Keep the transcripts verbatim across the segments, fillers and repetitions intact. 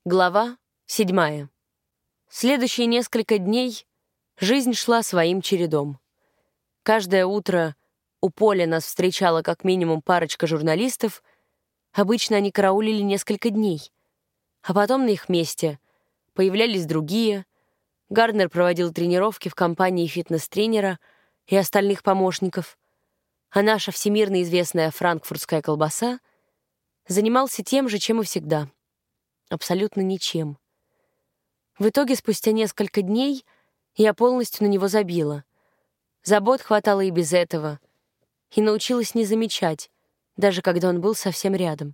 Глава седьмая. Следующие несколько дней жизнь шла своим чередом. Каждое утро у поля нас встречала как минимум парочка журналистов. Обычно они караулили несколько дней, а потом на их месте появлялись другие. Гарднер проводил тренировки в компании фитнес-тренера и остальных помощников, а наша всемирно известная франкфуртская колбаса занимался тем же, чем и всегда. Абсолютно ничем. В итоге, спустя несколько дней, я полностью на него забила. Забот хватало и без этого, и научилась не замечать, даже когда он был совсем рядом.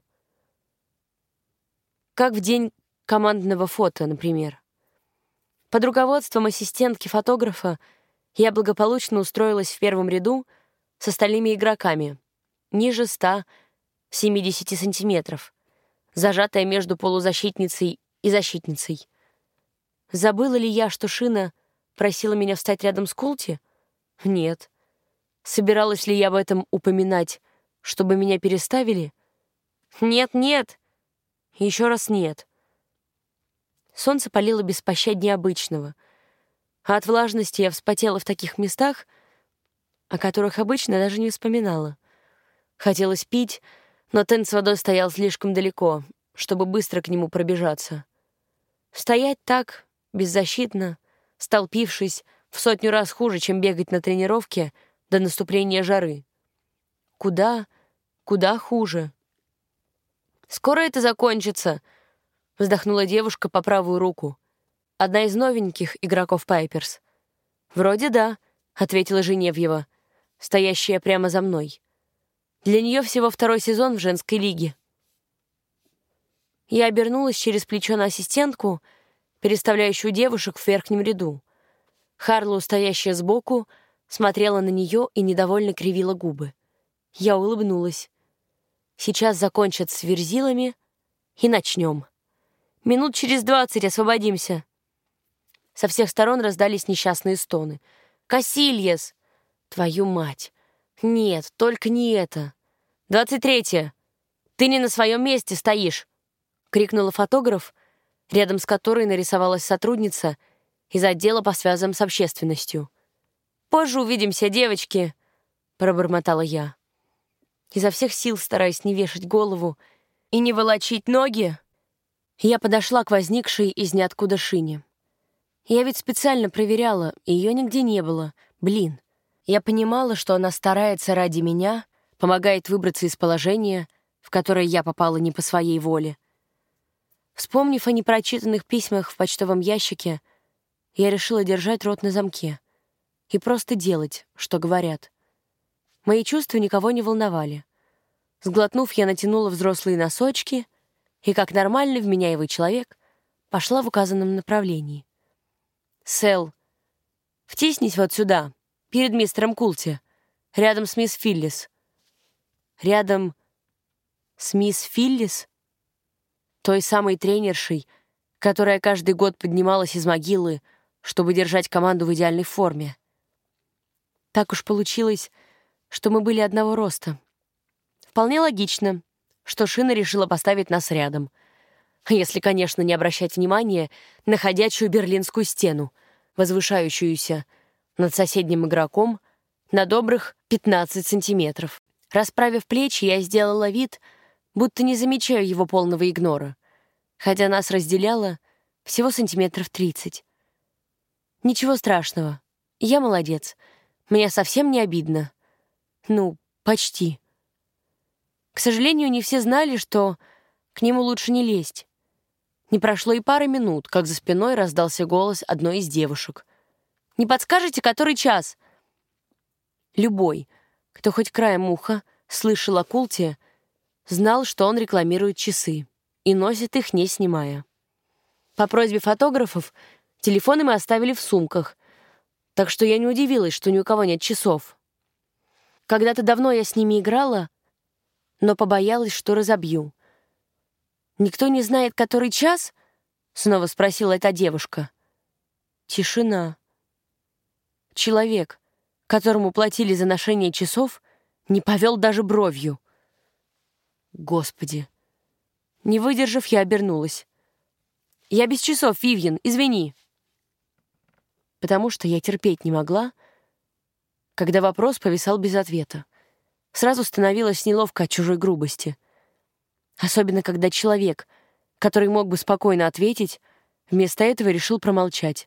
Как в день командного фото, например. Под руководством ассистентки-фотографа я благополучно устроилась в первом ряду с остальными игроками, ниже ста семидесяти сантиметров, зажатая между полузащитницей и защитницей. Забыла ли я, что Шина просила меня встать рядом с Култи? Нет. Собиралась ли я об этом упоминать, чтобы меня переставили? Нет, нет. Еще раз нет. Солнце палило беспощаднее обычного, а от влажности я вспотела в таких местах, о которых обычно даже не вспоминала. Хотелось пить, но тент с водой стоял слишком далеко, чтобы быстро к нему пробежаться. Стоять так, беззащитно, столпившись, в сотню раз хуже, чем бегать на тренировке до наступления жары. Куда, куда хуже. «Скоро это закончится», — вздохнула девушка по правую руку, одна из новеньких игроков Пайперс. «Вроде да», — ответила Женевьева, стоящая прямо за мной. Для нее всего второй сезон в женской лиге. Я обернулась через плечо на ассистентку, переставляющую девушек в верхнем ряду. Харлоу, стоящая сбоку, смотрела на нее и недовольно кривила губы. Я улыбнулась. Сейчас закончат с верзилами и начнем. Минут через двадцать освободимся. Со всех сторон раздались несчастные стоны. «Касильес! Твою мать! Нет, только не это! Двадцать третье! Ты не на своем месте стоишь!» — крикнула фотограф, рядом с которой нарисовалась сотрудница из отдела по связям с общественностью. «Позже увидимся, девочки!» — пробормотала я. Изо всех сил, стараясь не вешать голову и не волочить ноги, я подошла к возникшей из ниоткуда Шине. Я ведь специально проверяла, и ее нигде не было. Блин. Я понимала, что она старается ради меня, помогает выбраться из положения, в которое я попала не по своей воле. Вспомнив о непрочитанных письмах в почтовом ящике, я решила держать рот на замке и просто делать, что говорят. Мои чувства никого не волновали. Сглотнув, я натянула взрослые носочки и, как нормальный вменяемый человек, пошла в указанном направлении. «Сэл, втиснись вот сюда, перед мистером Култи, рядом с мисс Филлис». Рядом с мисс Филлис? Той самой тренершей, которая каждый год поднималась из могилы, чтобы держать команду в идеальной форме. Так уж получилось, что мы были одного роста. Вполне логично, что Шина решила поставить нас рядом. Если, конечно, не обращать внимания на ходячую берлинскую стену, возвышающуюся над соседним игроком на добрых пятнадцать сантиметров. Расправив плечи, я сделала вид, будто не замечаю его полного игнора, хотя нас разделяло всего сантиметров тридцать. Ничего страшного. Я молодец. Мне совсем не обидно. Ну, почти. К сожалению, не все знали, что к нему лучше не лезть. Не прошло и пары минут, как за спиной раздался голос одной из девушек. «Не подскажете, который час?» Любой, кто хоть краем уха слышал о Култе, знал, что он рекламирует часы и носит их, не снимая. По просьбе фотографов телефоны мы оставили в сумках, так что я не удивилась, что ни у кого нет часов. Когда-то давно я с ними играла, но побоялась, что разобью. «Никто не знает, который час?» — снова спросила эта девушка. Тишина. Человек, которому платили за ношение часов, не повел даже бровью. Господи. Не выдержав, я обернулась. Я без часов, Вивьен, извини. Потому что я терпеть не могла, когда вопрос повисал без ответа. Сразу становилось неловко от чужой грубости. Особенно, когда человек, который мог бы спокойно ответить, вместо этого решил промолчать.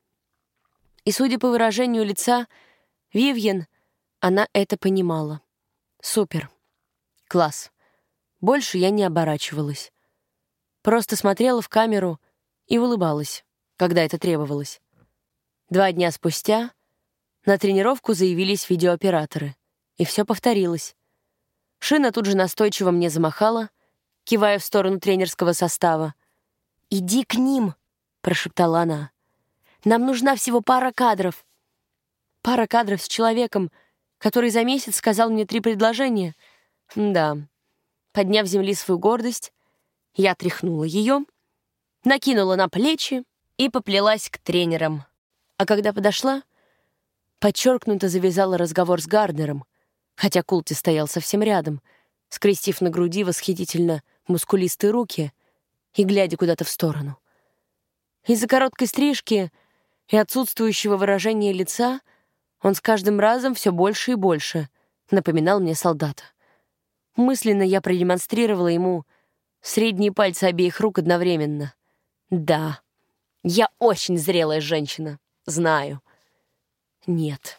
И, судя по выражению лица Вивьен, она это понимала. Супер. Класс. Больше я не оборачивалась. Просто смотрела в камеру и улыбалась, когда это требовалось. Два дня спустя на тренировку заявились видеооператоры, и все повторилось. Шина тут же настойчиво мне замахала, кивая в сторону тренерского состава. «Иди к ним!» — прошептала она. «Нам нужна всего пара кадров». Пара кадров с человеком, который за месяц сказал мне три предложения. Да. Подняв с земли свою гордость, я тряхнула ее, накинула на плечи и поплелась к тренерам. А когда подошла, подчеркнуто завязала разговор с Гарднером, хотя Култи стоял совсем рядом, скрестив на груди восхитительно мускулистые руки и глядя куда-то в сторону. Из-за короткой стрижки и отсутствующего выражения лица он с каждым разом все больше и больше напоминал мне солдата. Мысленно я продемонстрировала ему средние пальцы обеих рук одновременно. Да, я очень зрелая женщина, знаю. Нет.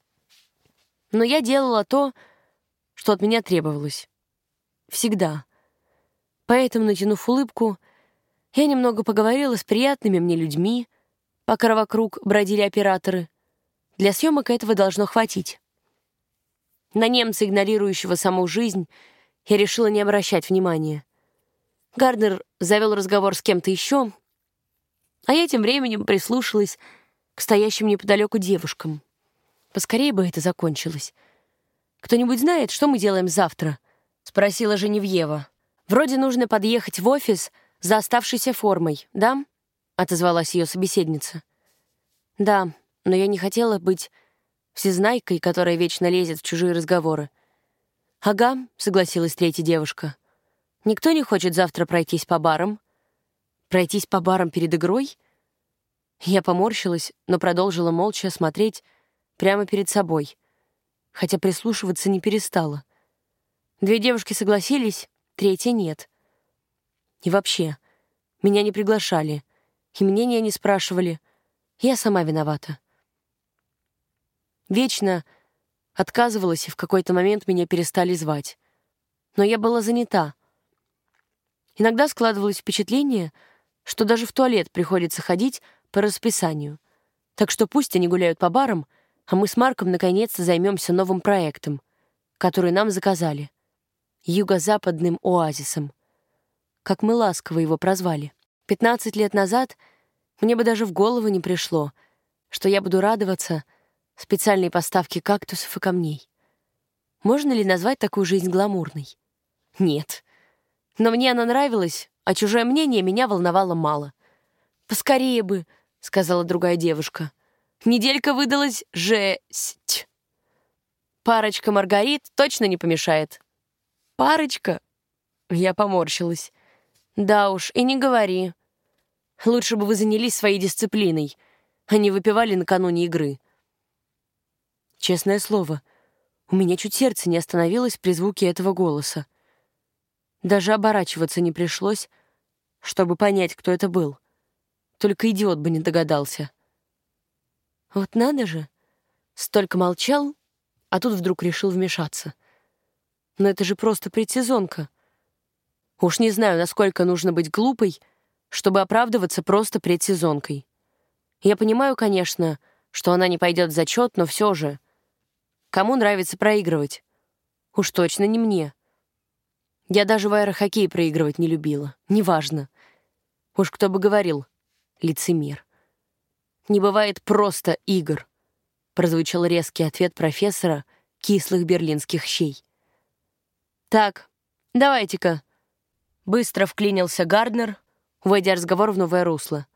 Но я делала то, что от меня требовалось. Всегда. Поэтому, натянув улыбку, я немного поговорила с приятными мне людьми, пока вокруг бродили операторы. Для съемок этого должно хватить. На немца, игнорирующего саму жизнь, я решила не обращать внимания. Гарднер завел разговор с кем-то еще, а я тем временем прислушалась к стоящим неподалеку девушкам. Поскорее бы это закончилось. «Кто-нибудь знает, что мы делаем завтра?» — спросила Женевьева. «Вроде нужно подъехать в офис за оставшейся формой, да?» — отозвалась ее собеседница. «Да, но я не хотела быть всезнайкой, которая вечно лезет в чужие разговоры». «Ага», — согласилась третья девушка. «Никто не хочет завтра пройтись по барам?» «Пройтись по барам перед игрой?» Я поморщилась, но продолжила молча смотреть прямо перед собой, хотя прислушиваться не перестала. Две девушки согласились, третья — нет. И вообще, меня не приглашали, и мнения не спрашивали. Я сама виновата. Вечно отказывалась, и в какой-то момент меня перестали звать. Но я была занята. Иногда складывалось впечатление, что даже в туалет приходится ходить по расписанию. Так что пусть они гуляют по барам, а мы с Марком наконец-то займемся новым проектом, который нам заказали. Юго-западным оазисом. Как мы ласково его прозвали. Пятнадцать лет назад мне бы даже в голову не пришло, что я буду радоваться специальной поставке кактусов и камней. Можно ли назвать такую жизнь гламурной? Нет. Но мне она нравилась, а чужое мнение меня волновало мало. «Поскорее бы», — сказала другая девушка. «Неделька выдалась жесть. Парочка Маргарит точно не помешает». «Парочка?» Я поморщилась. «Да уж, и не говори. Лучше бы вы занялись своей дисциплиной, а не выпивали накануне игры». Честное слово, у меня чуть сердце не остановилось при звуке этого голоса. Даже оборачиваться не пришлось, чтобы понять, кто это был. Только идиот бы не догадался. Вот надо же. Столько молчал, а тут вдруг решил вмешаться. Но это же просто предсезонка. Уж не знаю, насколько нужно быть глупой, чтобы оправдываться просто предсезонкой. Я понимаю, конечно, что она не пойдет в зачет, но все же. Кому нравится проигрывать? Уж точно не мне. Я даже в аэрохоккей проигрывать не любила. Неважно. Уж кто бы говорил. Лицемер. «Не бывает просто игр», — прозвучал резкий ответ профессора кислых берлинских щей. «Так, давайте-ка», — быстро вклинился Гарднер, уводя разговор в новое русло.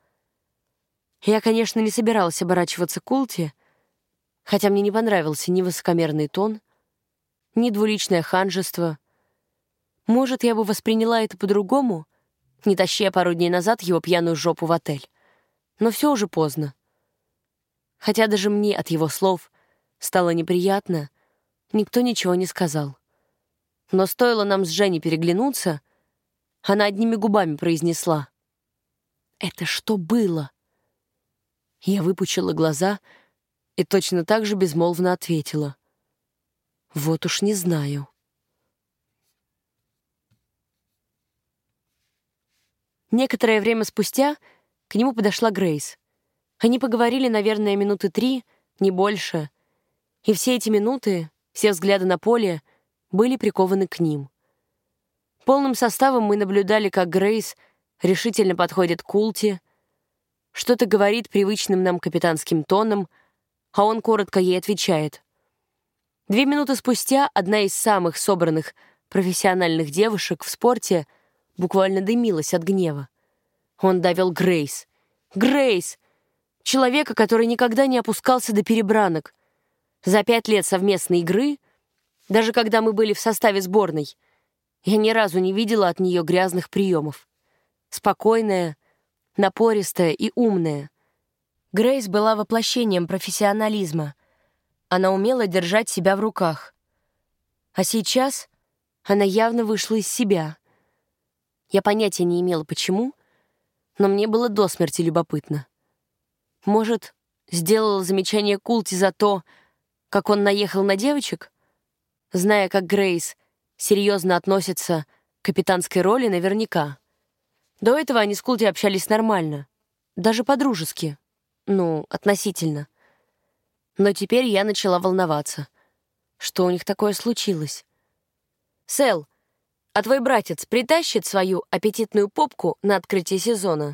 Я, конечно, не собиралась оборачиваться к Култи, хотя мне не понравился ни высокомерный тон, ни двуличное ханжество. Может, я бы восприняла это по-другому, не тащи я пару дней назад его пьяную жопу в отель. Но все уже поздно. Хотя даже мне от его слов стало неприятно, никто ничего не сказал. Но стоило нам с Женей переглянуться, она одними губами произнесла: «Это что было?» Я выпучила глаза и точно так же безмолвно ответила: «Вот уж не знаю». Некоторое время спустя к нему подошла Грейс. Они поговорили, наверное, минуты три, не больше. И все эти минуты, все взгляды на поле были прикованы к ним. Полным составом мы наблюдали, как Грейс решительно подходит к Култи, что-то говорит привычным нам капитанским тоном, а он коротко ей отвечает. Две минуты спустя одна из самых собранных профессиональных девушек в спорте буквально дымилась от гнева. Он довел Грейс. Грейс! Человека, который никогда не опускался до перебранок. За пять лет совместной игры, даже когда мы были в составе сборной, я ни разу не видела от нее грязных приемов. Спокойная, напористая и умная. Грейс была воплощением профессионализма. Она умела держать себя в руках. А сейчас она явно вышла из себя. Я понятия не имела, почему, но мне было до смерти любопытно. Может, сделала замечание Култи за то, как он наехал на девочек? Зная, как Грейс серьезно относится к капитанской роли, наверняка. До этого они с Култи общались нормально, даже по-дружески, ну, относительно. Но теперь я начала волноваться. Что у них такое случилось? «Сэл, а твой братец притащит свою аппетитную попку на открытие сезона?»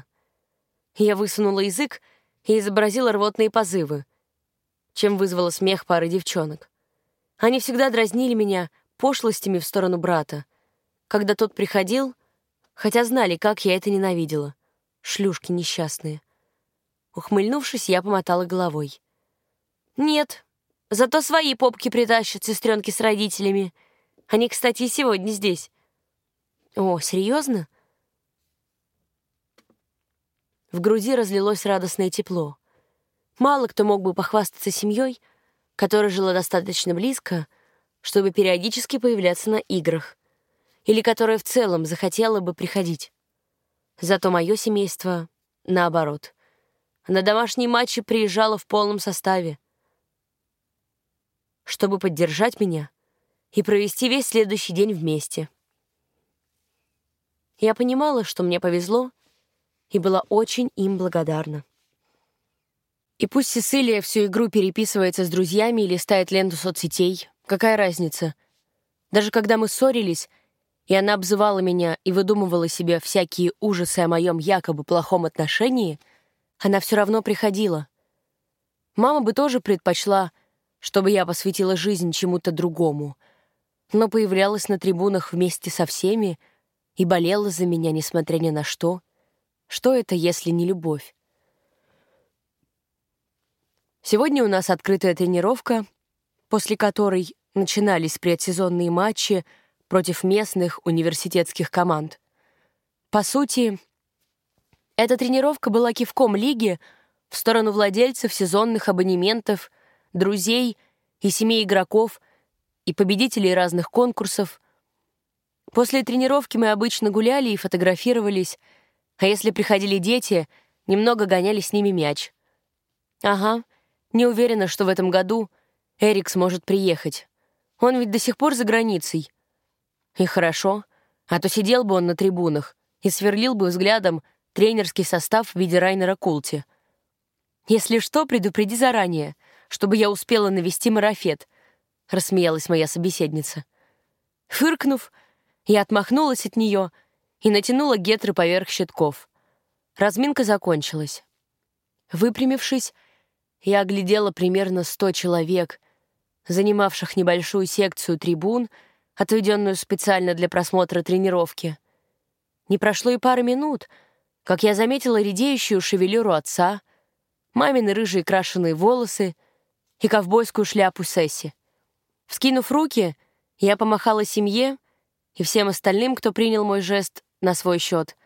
Я высунула язык и изобразила рвотные позывы, чем вызвала смех пары девчонок. Они всегда дразнили меня пошлостями в сторону брата, когда тот приходил, хотя знали, как я это ненавидела. Шлюшки несчастные. Ухмыльнувшись, я помотала головой. «Нет, зато свои попки притащат сестренки с родителями. Они, кстати, и сегодня здесь». «О, серьезно?» В груди разлилось радостное тепло. Мало кто мог бы похвастаться семьей, которая жила достаточно близко, чтобы периодически появляться на играх, или которая в целом захотела бы приходить. Зато мое семейство, наоборот, на домашние матчи приезжало в полном составе, чтобы поддержать меня и провести весь следующий день вместе. Я понимала, что мне повезло, и была очень им благодарна. И пусть Сесилия всю игру переписывается с друзьями или листает ленту соцсетей, какая разница? Даже когда мы ссорились, и она обзывала меня и выдумывала себе всякие ужасы о моем якобы плохом отношении, она все равно приходила. Мама бы тоже предпочла, чтобы я посвятила жизнь чему-то другому, но появлялась на трибунах вместе со всеми и болела за меня, несмотря ни на что. Что это, если не любовь? Сегодня у нас открытая тренировка, после которой начинались предсезонные матчи против местных университетских команд. По сути, эта тренировка была кивком лиги в сторону владельцев сезонных абонементов, друзей и семей игроков и победителей разных конкурсов. После тренировки мы обычно гуляли и фотографировались, а если приходили дети, немного гоняли с ними мяч. Ага, не уверена, что в этом году Эрик сможет приехать. Он ведь до сих пор за границей. И хорошо, а то сидел бы он на трибунах и сверлил бы взглядом тренерский состав в виде Райнера Култи. «Если что, предупреди заранее, чтобы я успела навести марафет», — рассмеялась моя собеседница. Фыркнув, я отмахнулась от нее и натянула гетры поверх щитков. Разминка закончилась. Выпрямившись, я оглядела примерно сто человек, занимавших небольшую секцию трибун, отведенную специально для просмотра тренировки. Не прошло и пары минут, как я заметила редеющую шевелюру отца, мамины рыжие крашеные волосы и ковбойскую шляпу Сесси. Вскинув руки, я помахала семье и всем остальным, кто принял мой жест на свой счет,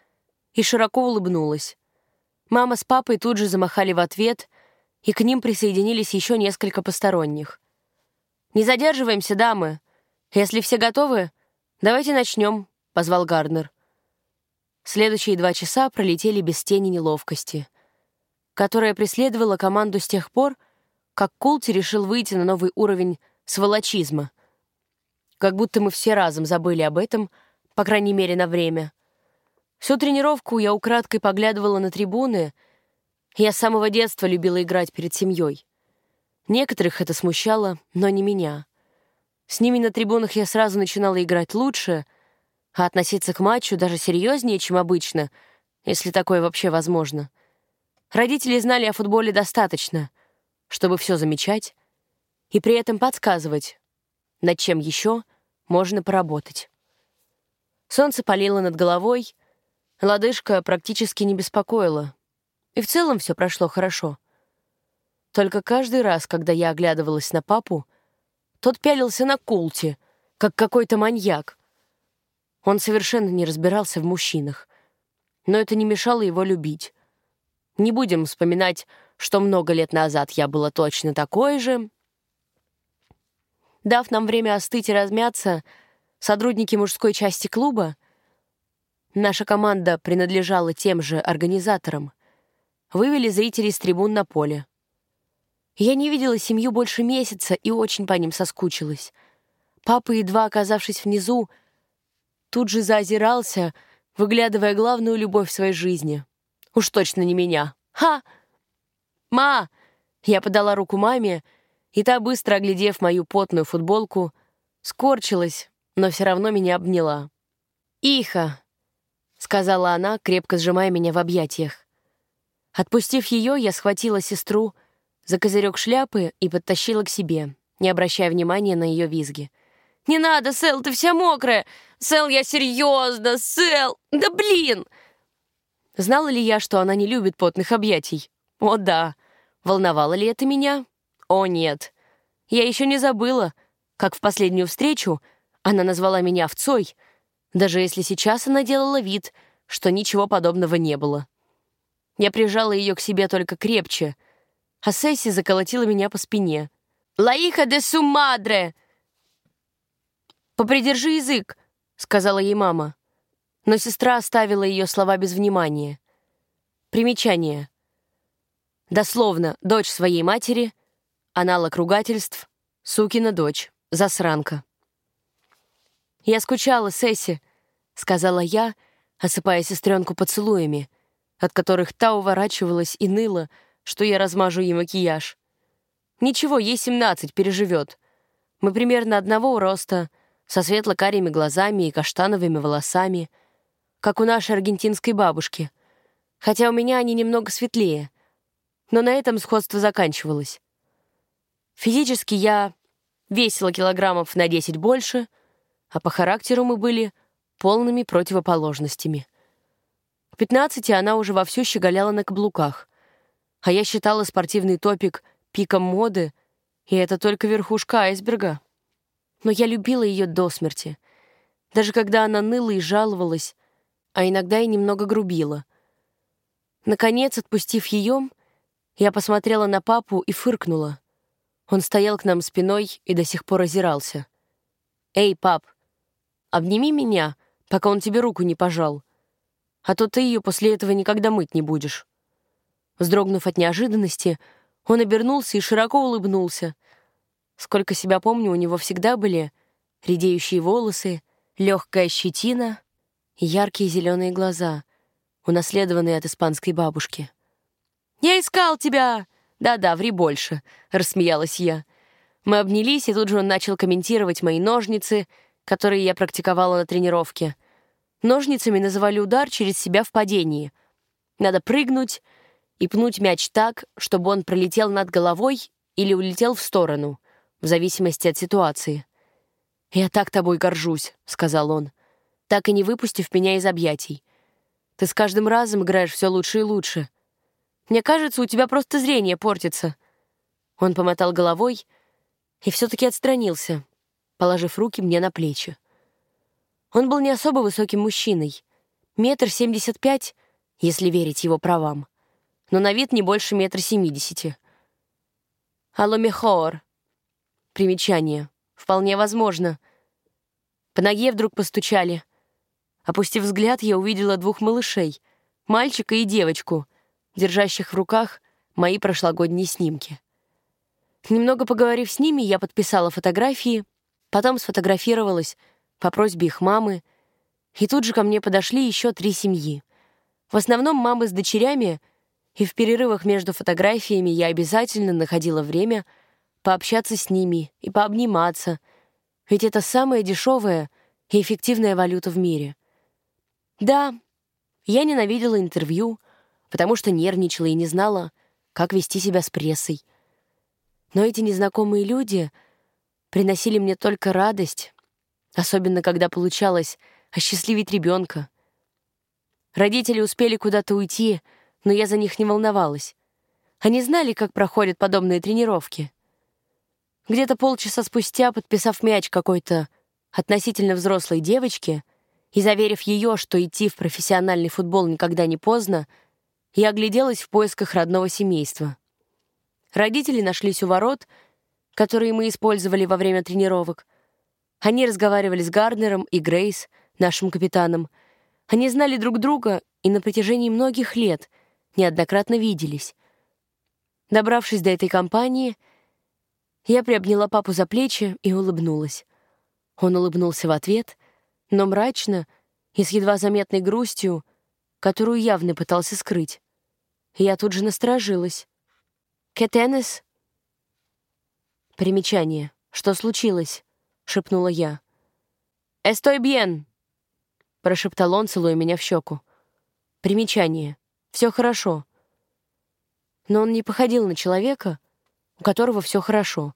и широко улыбнулась. Мама с папой тут же замахали в ответ, и к ним присоединились еще несколько посторонних. «Не задерживаемся, дамы. Если все готовы, давайте начнем», — позвал Гарднер. Следующие два часа пролетели без тени неловкости, которая преследовала команду с тех пор, как Култи решил выйти на новый уровень сволочизма. Как будто мы все разом забыли об этом, по крайней мере, на время. Всю тренировку я украдкой поглядывала на трибуны. Я с самого детства любила играть перед семьей. Некоторых это смущало, но не меня. С ними на трибунах я сразу начинала играть лучше, а относиться к матчу даже серьезнее, чем обычно, если такое вообще возможно. Родители знали о футболе достаточно, чтобы все замечать и при этом подсказывать, над чем еще можно поработать. Солнце палило над головой, лодыжка практически не беспокоила, и в целом все прошло хорошо. Только каждый раз, когда я оглядывалась на папу, тот пялился на Култи, как какой-то маньяк. Он совершенно не разбирался в мужчинах, но это не мешало его любить. Не будем вспоминать, что много лет назад я была точно такой же. Дав нам время остыть и размяться, сотрудники мужской части клуба, наша команда принадлежала тем же организаторам, вывели зрителей с трибун на поле. Я не видела семью больше месяца и очень по ним соскучилась. Папа, едва оказавшись внизу, тут же заозирался, выглядывая главную любовь в своей жизни. Уж точно не меня. «Ха! Ма!» Я подала руку маме, и та, быстро оглядев мою потную футболку, скорчилась, но все равно меня обняла. «Иха!» — сказала она, крепко сжимая меня в объятиях. Отпустив ее, я схватила сестру за козырек шляпы и подтащила к себе, не обращая внимания на ее визги. «Не надо, Сэл, ты вся мокрая! Сэл, я серьезно! Сэл! Да блин!» Знала ли я, что она не любит потных объятий? О, да. Волновало ли это меня? О, нет. Я еще не забыла, как в последнюю встречу она назвала меня овцой, даже если сейчас она делала вид, что ничего подобного не было. Я прижала ее к себе только крепче, а Сесси заколотила меня по спине. «La hija de su madre!» «Попридержи язык», — сказала ей мама. Но сестра оставила ее слова без внимания. Примечание. Дословно, дочь своей матери, аналог ругательств, сукина дочь, засранка. «Я скучала, Сесси», — сказала я, осыпая сестренку поцелуями, от которых та уворачивалась и ныла, что я размажу ей макияж. «Ничего, ей семнадцать, переживет. Мы примерно одного роста, со светло-карими глазами и каштановыми волосами, как у нашей аргентинской бабушки, хотя у меня они немного светлее, но на этом сходство заканчивалось. Физически я весила килограммов на десять больше, а по характеру мы были полными противоположностями. К пятнадцати она уже вовсю щеголяла на каблуках, а я считала спортивный топик пиком моды, и это только верхушка айсберга. Но я любила ее до смерти, даже когда она ныла и жаловалась, а иногда и немного грубила. Наконец, отпустив ее, я посмотрела на папу и фыркнула. Он стоял к нам спиной и до сих пор озирался. «Эй, пап, обними меня, пока он тебе руку не пожал, а то ты ее после этого никогда мыть не будешь». Вздрогнув от неожиданности, он обернулся и широко улыбнулся. Сколько себя помню, у него всегда были редеющие волосы, легкая щетина и яркие зеленые глаза, унаследованные от испанской бабушки. «Я искал тебя!» «Да-да, ври больше», — рассмеялась я. Мы обнялись, и тут же он начал комментировать мои ножницы, которые я практиковала на тренировке. Ножницами называли удар через себя в падении. Надо прыгнуть и пнуть мяч так, чтобы он пролетел над головой или улетел в сторону, в зависимости от ситуации. «Я так тобой горжусь», — сказал он, так и не выпустив меня из объятий. «Ты с каждым разом играешь все лучше и лучше. Мне кажется, у тебя просто зрение портится». Он помотал головой и все-таки отстранился, положив руки мне на плечи. Он был не особо высоким мужчиной, метр семьдесят пять, если верить его правам. Но на вид не больше метра семидесяти. «Алло, мехор». Примечание. Вполне возможно. По ноге вдруг постучали. Опустив взгляд, я увидела двух малышей, мальчика и девочку, держащих в руках мои прошлогодние снимки. Немного поговорив с ними, я подписала фотографии, потом сфотографировалась по просьбе их мамы, и тут же ко мне подошли еще три семьи. В основном мамы с дочерями, и в перерывах между фотографиями я обязательно находила время пообщаться с ними и пообниматься, ведь это самая дешевая и эффективная валюта в мире. Да, я ненавидела интервью, потому что нервничала и не знала, как вести себя с прессой. Но эти незнакомые люди приносили мне только радость, особенно когда получалось осчастливить ребенка. Родители успели куда-то уйти, но я за них не волновалась. Они знали, как проходят подобные тренировки. Где-то полчаса спустя, подписав мяч какой-то относительно взрослой девочке и заверив ее, что идти в профессиональный футбол никогда не поздно, я огляделась в поисках родного семейства. Родители нашлись у ворот, которые мы использовали во время тренировок. Они разговаривали с Гарднером и Грейс, нашим капитаном. Они знали друг друга и на протяжении многих лет неоднократно виделись. Добравшись до этой компании, я приобняла папу за плечи и улыбнулась. Он улыбнулся в ответ, но мрачно и с едва заметной грустью, которую явно пытался скрыть. Я тут же насторожилась. «Кетенес?» Примечание. «Что случилось?» — шепнула я. «Эстой бьен!» — прошептал он, целуя меня в щеку. Примечание. «Все хорошо». Но он не походил на человека, у которого все хорошо.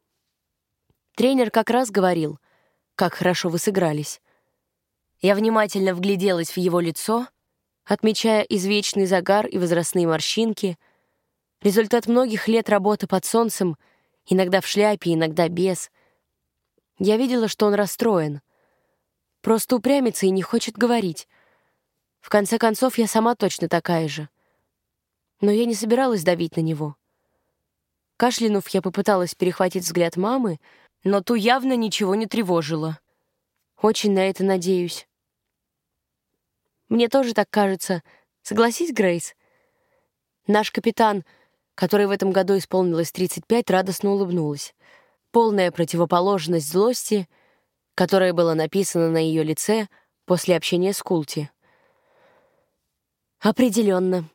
Тренер как раз говорил, как хорошо вы сыгрались. Я внимательно вгляделась в его лицо, отмечая извечный загар и возрастные морщинки, результат многих лет работы под солнцем, иногда в шляпе, иногда без. Я видела, что он расстроен. Просто упрямится и не хочет говорить. В конце концов, я сама точно такая же. Но я не собиралась давить на него. Кашлянув, я попыталась перехватить взгляд мамы, но ту явно ничего не тревожило. Очень на это надеюсь. Мне тоже так кажется. Согласись, Грейс? Наш капитан, которой в этом году исполнилось тридцать пять, радостно улыбнулась. Полная противоположность злости, которая была написана на ее лице после общения с Култи. Определенно.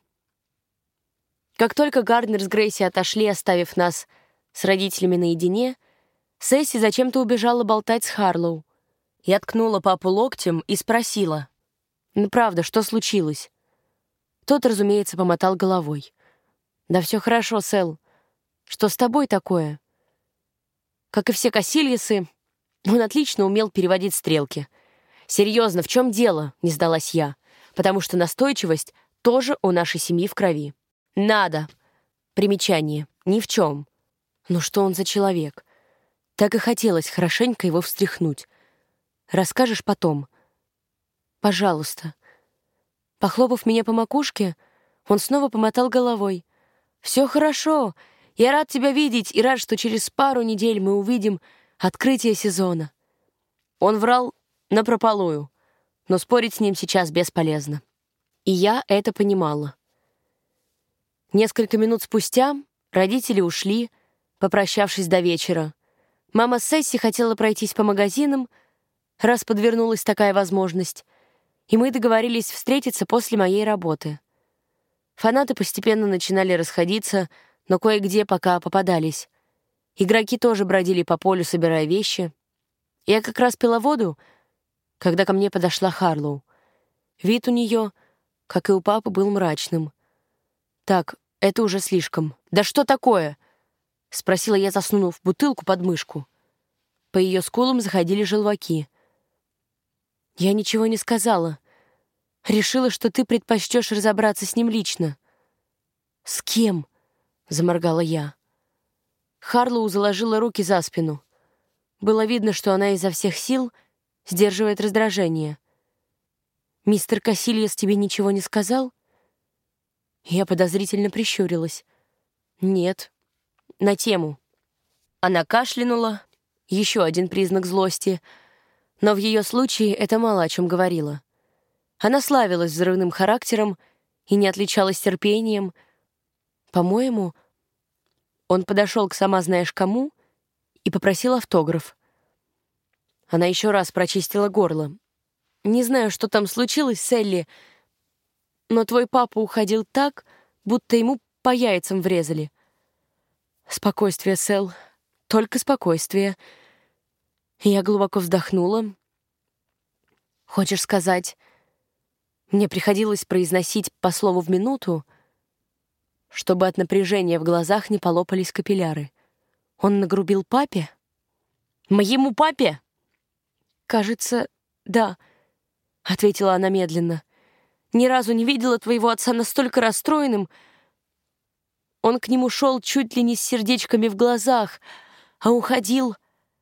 Как только Гарднер с Грейси отошли, оставив нас с родителями наедине, Сесси зачем-то убежала болтать с Харлоу. Я ткнула папу локтем и спросила: «Ну правда, что случилось?» Тот, разумеется, помотал головой. «Да все хорошо, Сэл. Что с тобой такое?» Как и все Кассильясы, он отлично умел переводить стрелки. «Серьезно, в чем дело?» — не сдалась я, потому что настойчивость тоже у нашей семьи в крови. «Надо!» Примечание. «Ни в чем». Ну что он за человек? Так и хотелось хорошенько его встряхнуть. «Расскажешь потом?» «Пожалуйста». Похлопав меня по макушке, он снова помотал головой. «Все хорошо. Я рад тебя видеть и рад, что через пару недель мы увидим открытие сезона». Он врал напропалую, но спорить с ним сейчас бесполезно. И я это понимала. Несколько минут спустя родители ушли, попрощавшись до вечера. Мама с Сесси хотела пройтись по магазинам, раз подвернулась такая возможность, и мы договорились встретиться после моей работы. Фанаты постепенно начинали расходиться, но кое-где пока попадались. Игроки тоже бродили по полю, собирая вещи. Я как раз пила воду, когда ко мне подошла Харлоу. Вид у нее, как и у папы, был мрачным. «Так, это уже слишком. Да что такое?» — спросила я, засунув бутылку под мышку. По ее скулам заходили желваки. «Я ничего не сказала. Решила, что ты предпочтешь разобраться с ним лично». «С кем?» — заморгала я. Харлоу заложила руки за спину. Было видно, что она изо всех сил сдерживает раздражение. «Мистер Кассильяс тебе ничего не сказал?» Я подозрительно прищурилась. «Нет, на тему». Она кашлянула, еще один признак злости, но в ее случае это мало о чем говорило. Она славилась взрывным характером и не отличалась терпением. По-моему, он подошел к сама знаешь кому и попросил автограф. Она еще раз прочистила горло. «Не знаю, что там случилось с Элли, но твой папа уходил так, будто ему по яйцам врезали». «Спокойствие, Сэл, только спокойствие». Я глубоко вздохнула. «Хочешь сказать, мне приходилось произносить по слову в минуту, чтобы от напряжения в глазах не полопались капилляры? Он нагрубил папе?» «Моему папе?» «Кажется, да», — ответила она медленно. «Ни разу не видела твоего отца настолько расстроенным. Он к нему шел чуть ли не с сердечками в глазах, а уходил...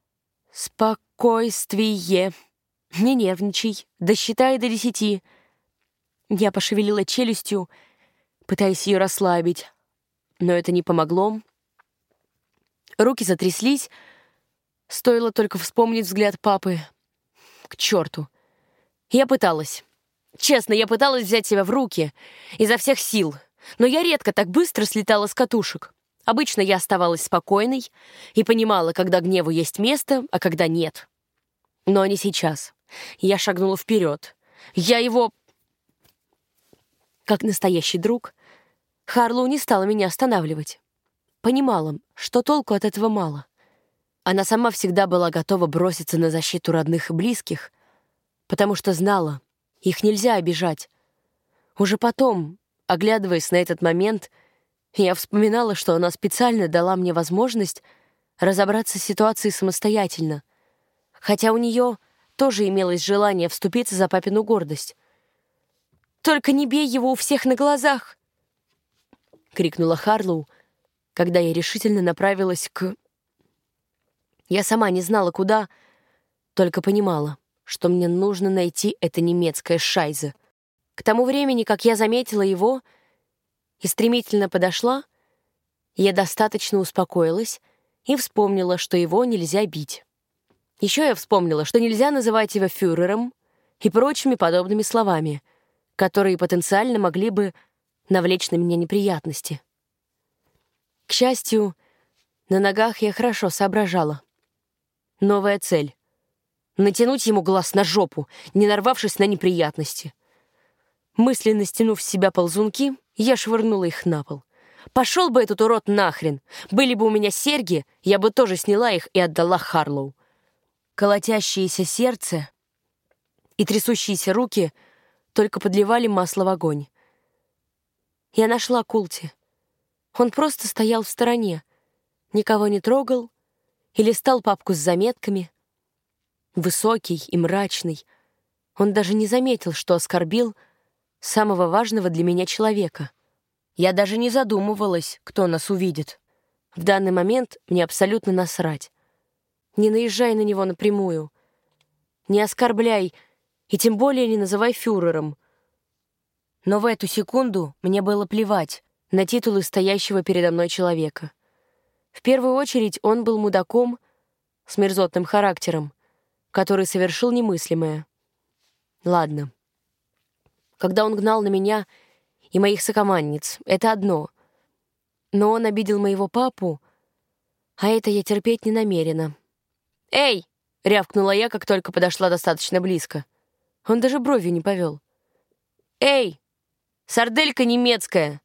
Спокойствие. Не нервничай. Досчитай до десяти». Я пошевелила челюстью, пытаясь ее расслабить, но это не помогло. Руки затряслись, стоило только вспомнить взгляд папы. К черту. Я пыталась. Честно, я пыталась взять себя в руки изо всех сил, но я редко так быстро слетала с катушек. Обычно я оставалась спокойной и понимала, когда гневу есть место, а когда нет. Но не сейчас. Я шагнула вперед. Я его... Как настоящий друг, Харлоу не стала меня останавливать. Понимала, что толку от этого мало. Она сама всегда была готова броситься на защиту родных и близких, потому что знала, их нельзя обижать. Уже потом, оглядываясь на этот момент, я вспоминала, что она специально дала мне возможность разобраться с ситуацией самостоятельно, хотя у нее тоже имелось желание вступиться за папину гордость. «Только не бей его у всех на глазах!» — крикнула Харлоу, когда я решительно направилась к... Я сама не знала, куда, только понимала, что мне нужно найти это немецкое шайзе. К тому времени, как я заметила его и стремительно подошла, я достаточно успокоилась и вспомнила, что его нельзя бить. Еще я вспомнила, что нельзя называть его фюрером и прочими подобными словами, которые потенциально могли бы навлечь на меня неприятности. К счастью, на ногах я хорошо соображала. Новая цель — натянуть ему глаз на жопу, не нарвавшись на неприятности. Мысленно стянув с себя ползунки, я швырнула их на пол. Пошел бы этот урод нахрен! Были бы у меня серьги, я бы тоже сняла их и отдала Харлоу. Колотящееся сердце и трясущиеся руки только подливали масло в огонь. Я нашла Култи. Он просто стоял в стороне, никого не трогал и листал папку с заметками. Высокий и мрачный. Он даже не заметил, что оскорбил самого важного для меня человека. Я даже не задумывалась, кто нас увидит. В данный момент мне абсолютно насрать. Не наезжай на него напрямую. Не оскорбляй, и тем более не называй фюрером. Но в эту секунду мне было плевать на титулы стоящего передо мной человека. В первую очередь он был мудаком с мерзотным характером, который совершил немыслимое. Ладно. Когда он гнал на меня и моих сокомандниц, это одно. Но он обидел моего папу, а это я терпеть не намерена. «Эй!» — рявкнула я, как только подошла достаточно близко. Он даже бровью не повел. «Эй! Сарделька немецкая!»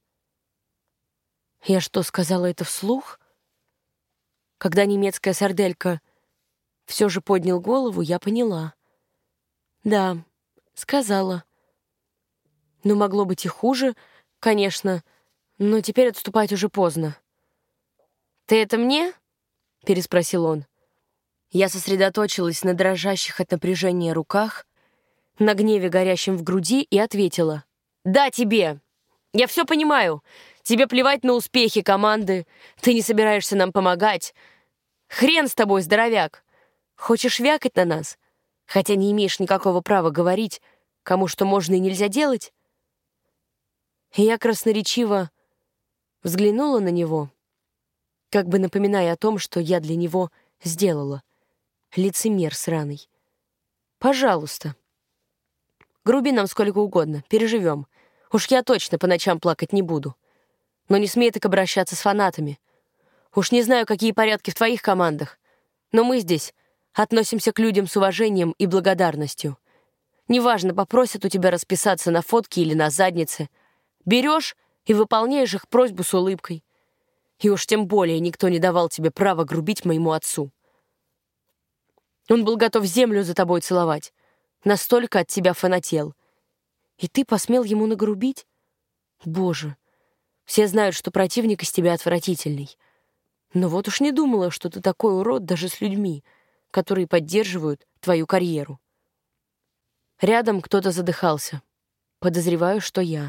Я что, сказала это вслух? Когда немецкая сарделька все же поднял голову, я поняла. Да, сказала. Ну, могло быть и хуже, конечно, но теперь отступать уже поздно. «Ты это мне?» — переспросил он. Я сосредоточилась на дрожащих от напряжения руках, на гневе, горящем в груди, и ответила. «Да, тебе! Я все понимаю. Тебе плевать на успехи команды. Ты не собираешься нам помогать. Хрен с тобой, здоровяк! Хочешь вякать на нас, хотя не имеешь никакого права говорить, кому что можно и нельзя делать?» И я красноречиво взглянула на него, как бы напоминая о том, что я для него сделала. Лицемер сраный. Пожалуйста. Груби нам сколько угодно, переживем. Уж я точно по ночам плакать не буду. Но не смей так обращаться с фанатами. Уж не знаю, какие порядки в твоих командах, но мы здесь относимся к людям с уважением и благодарностью. Неважно, попросят у тебя расписаться на фотке или на заднице. Берешь и выполняешь их просьбу с улыбкой. И уж тем более никто не давал тебе права грубить моему отцу. Он был готов землю за тобой целовать. Настолько от тебя фанател. И ты посмел ему нагрубить? Боже, все знают, что противник из тебя отвратительный. Но вот уж не думала, что ты такой урод даже с людьми, которые поддерживают твою карьеру. Рядом кто-то задыхался. Подозреваю, что я.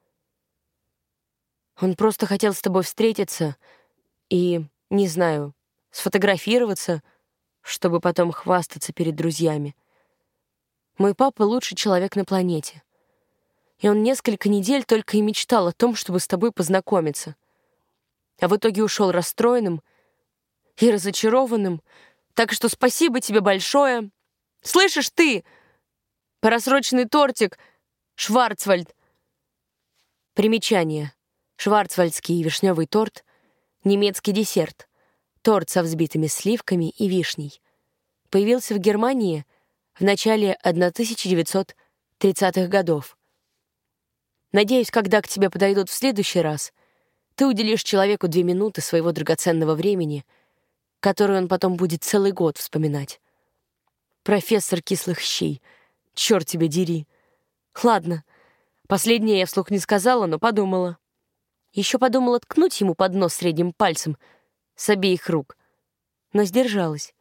Он просто хотел с тобой встретиться и, не знаю, сфотографироваться, чтобы потом хвастаться перед друзьями. Мой папа — лучший человек на планете. И он несколько недель только и мечтал о том, чтобы с тобой познакомиться. А в итоге ушел расстроенным и разочарованным. Так что спасибо тебе большое. Слышишь ты? Просроченный тортик Шварцвальд. Примечание. Шварцвальдский вишневый торт — немецкий десерт. Торт со взбитыми сливками и вишней. Появился в Германии в начале тысяча девятьсот тридцатых годов. Надеюсь, когда к тебе подойдут в следующий раз, ты уделишь человеку две минуты своего драгоценного времени, которое он потом будет целый год вспоминать. Профессор кислых щей. Черт тебя дери. Ладно, последнее я вслух не сказала, но подумала. Еще подумала ткнуть ему под нос средним пальцем с обеих рук, но сдержалась.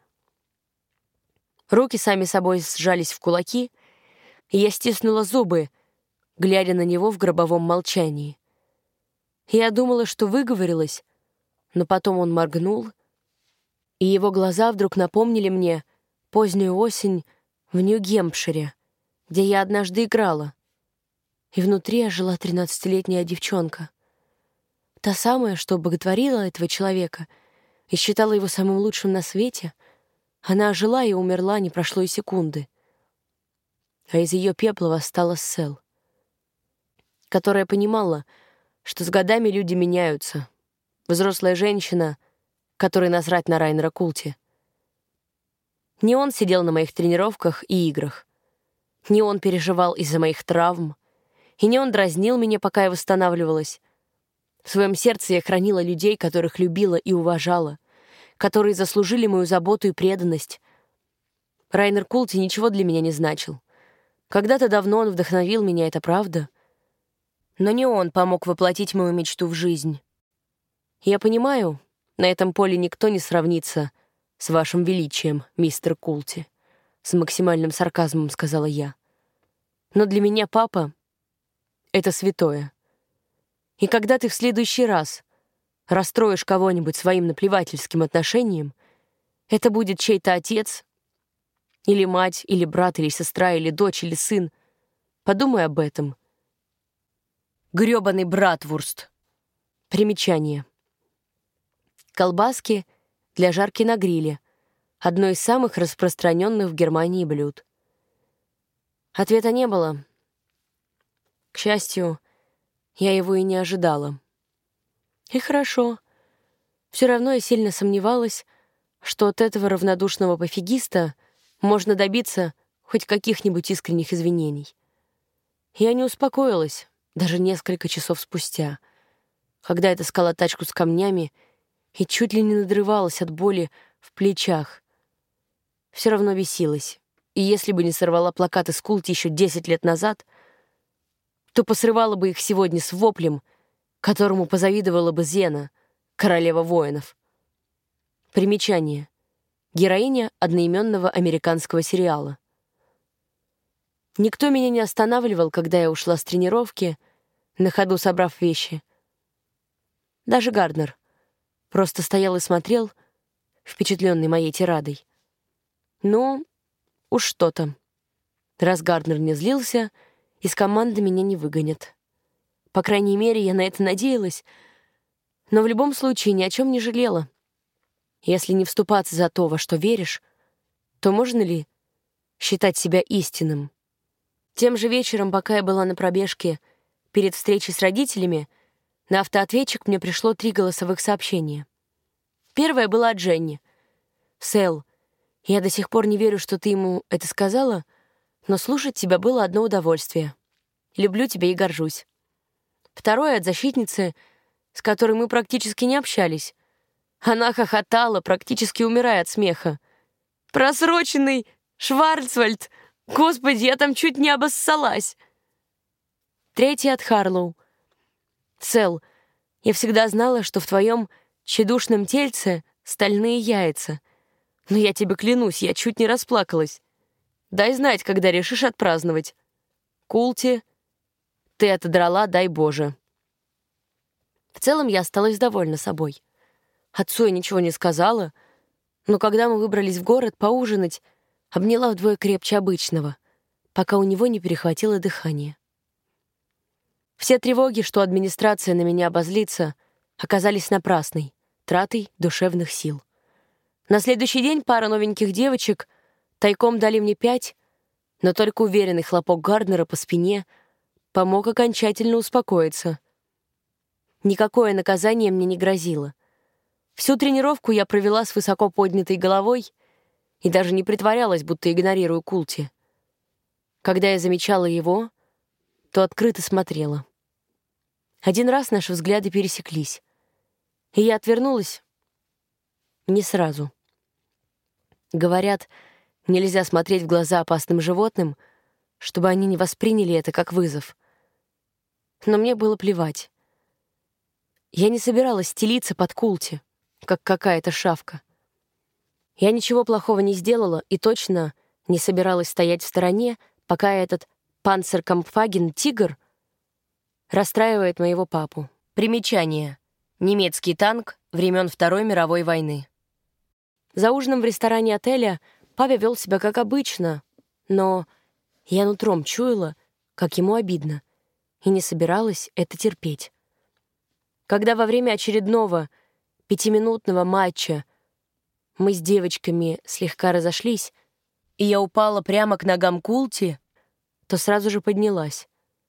Руки сами собой сжались в кулаки, и я стиснула зубы, глядя на него в гробовом молчании. Я думала, что выговорилась, но потом он моргнул, и его глаза вдруг напомнили мне позднюю осень в Нью-Гемпшире, где я однажды играла, и внутри ожила тринадцатилетняя девчонка. Та самая, что боготворила этого человека и считала его самым лучшим на свете. Она ожила и умерла, не прошло и секунды. А из ее пепла восстала Сэл, которая понимала, что с годами люди меняются. Взрослая женщина, которой насрать на Райнера Култи. Не он сидел на моих тренировках и играх. Не он переживал из-за моих травм. И не он дразнил меня, пока я восстанавливалась. В своем сердце я хранила людей, которых любила и уважала, которые заслужили мою заботу и преданность. Райнер Култи ничего для меня не значил. Когда-то давно он вдохновил меня, это правда. Но не он помог воплотить мою мечту в жизнь. Я понимаю, на этом поле никто не сравнится с вашим величием, мистер Култи, с максимальным сарказмом сказала я. Но для меня папа — это святое. И когда ты в следующий раз расстроишь кого-нибудь своим наплевательским отношением, это будет чей-то отец, или мать, или брат, или сестра, или дочь, или сын. Подумай об этом. Грёбаный братвурст. Примечание. Колбаски для жарки на гриле. Одно из самых распространенных в Германии блюд. Ответа не было. К счастью, я его и не ожидала. И хорошо. Все равно я сильно сомневалась, что от этого равнодушного пофигиста можно добиться хоть каких-нибудь искренних извинений. Я не успокоилась даже несколько часов спустя, когда я таскала тачку с камнями и чуть ли не надрывалась от боли в плечах. Все равно бесилась. И если бы не сорвала плакаты с Култи еще десять лет назад, то посрывала бы их сегодня с воплем, которому позавидовала бы Зена, королева воинов. Примечание. Героиня одноименного американского сериала. Никто меня не останавливал, когда я ушла с тренировки, на ходу собрав вещи. Даже Гарднер просто стоял и смотрел, впечатленный моей тирадой. Ну, уж что-то. Раз Гарднер не злился, из команды меня не выгонят. По крайней мере, я на это надеялась. Но в любом случае ни о чем не жалела. Если не вступаться за то, во что веришь, то можно ли считать себя истинным? Тем же вечером, пока я была на пробежке перед встречей с родителями, на автоответчик мне пришло три голосовых сообщения. Первое было от Дженни. «Сэл, я до сих пор не верю, что ты ему это сказала, но слушать тебя было одно удовольствие. Люблю тебя и горжусь». Второе от защитницы, с которой мы практически не общались. Она хохотала, практически умирая от смеха. «Просроченный Шварцвальд! Господи, я там чуть не обоссалась!» Третье от Харлоу. «Сэл, я всегда знала, что в твоем тщедушном тельце стальные яйца. Но я тебе клянусь, я чуть не расплакалась. Дай знать, когда решишь отпраздновать. Култи, ты отодрала, дай Боже». В целом я осталась довольна собой. Отцу я ничего не сказала, но когда мы выбрались в город поужинать, обняла вдвое крепче обычного, пока у него не перехватило дыхание. Все тревоги, что администрация на меня обозлится, оказались напрасной, тратой душевных сил. На следующий день пара новеньких девочек тайком дали мне пять, но только уверенный хлопок Гарднера по спине помог окончательно успокоиться. Никакое наказание мне не грозило. Всю тренировку я провела с высоко поднятой головой и даже не притворялась, будто игнорирую Култи. Когда я замечала его, то открыто смотрела. Один раз наши взгляды пересеклись, и я отвернулась не сразу. Говорят, нельзя смотреть в глаза опасным животным, чтобы они не восприняли это как вызов. Но мне было плевать. Я не собиралась стелиться под Култи, как какая-то шавка. Я ничего плохого не сделала и точно не собиралась стоять в стороне, пока этот панцеркампфаген-тигр расстраивает моего папу. Примечание. Немецкий танк времен Второй мировой войны. За ужином в ресторане отеля папа вел себя как обычно, но я нутром чуяла, как ему обидно, и не собиралась это терпеть. Когда во время очередного пятиминутного матча мы с девочками слегка разошлись, и я упала прямо к ногам Култи, то сразу же поднялась.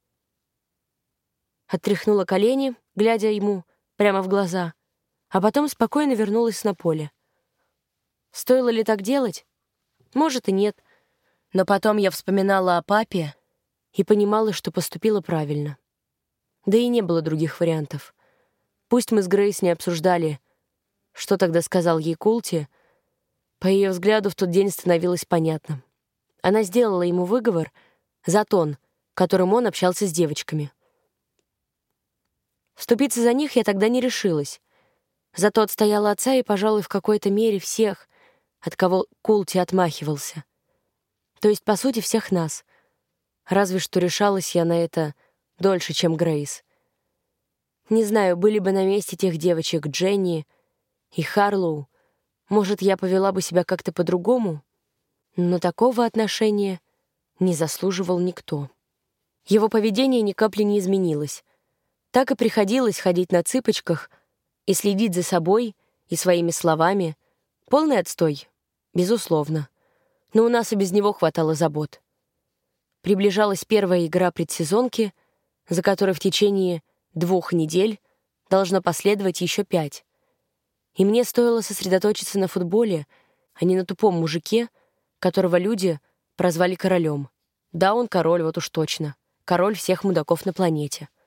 Отряхнула колени, глядя ему прямо в глаза, а потом спокойно вернулась на поле. Стоило ли так делать? Может и нет, но потом я вспоминала о папе и понимала, что поступила правильно. Да и не было других вариантов. Пусть мы с Грейс не обсуждали, что тогда сказал ей Култи, по ее взгляду в тот день становилось понятно. Она сделала ему выговор за тон, которым он общался с девочками. Вступиться за них я тогда не решилась. Зато отстояла отца и, пожалуй, в какой-то мере всех, от кого Култи отмахивался. То есть, по сути, всех нас. Разве что решалась я на это дольше, чем Грейс. Не знаю, были бы на месте тех девочек Дженни и Харлоу, может, я повела бы себя как-то по-другому, но такого отношения не заслуживал никто. Его поведение ни капли не изменилось. Так и приходилось ходить на цыпочках и следить за собой и своими словами. Полный отстой, безусловно, но у нас и без него хватало забот. Приближалась первая игра предсезонки, за которой в течение двух недель должно последовать еще пять. И мне стоило сосредоточиться на футболе, а не на тупом мужике, которого люди прозвали королем. Да, он король, вот уж точно. Король всех мудаков на планете.